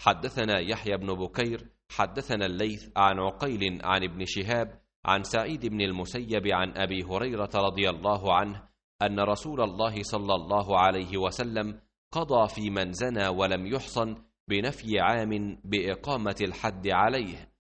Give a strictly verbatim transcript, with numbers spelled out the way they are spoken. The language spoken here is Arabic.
حدثنا يحيى بن بكير حدثنا الليث عن عقيل عن ابن شهاب عن سعيد بن المسيب عن أبي هريرة رضي الله عنه أن رسول الله صلى الله عليه وسلم قضى في من زنى ولم يحصن بنفي عام بإقامة الحد عليه.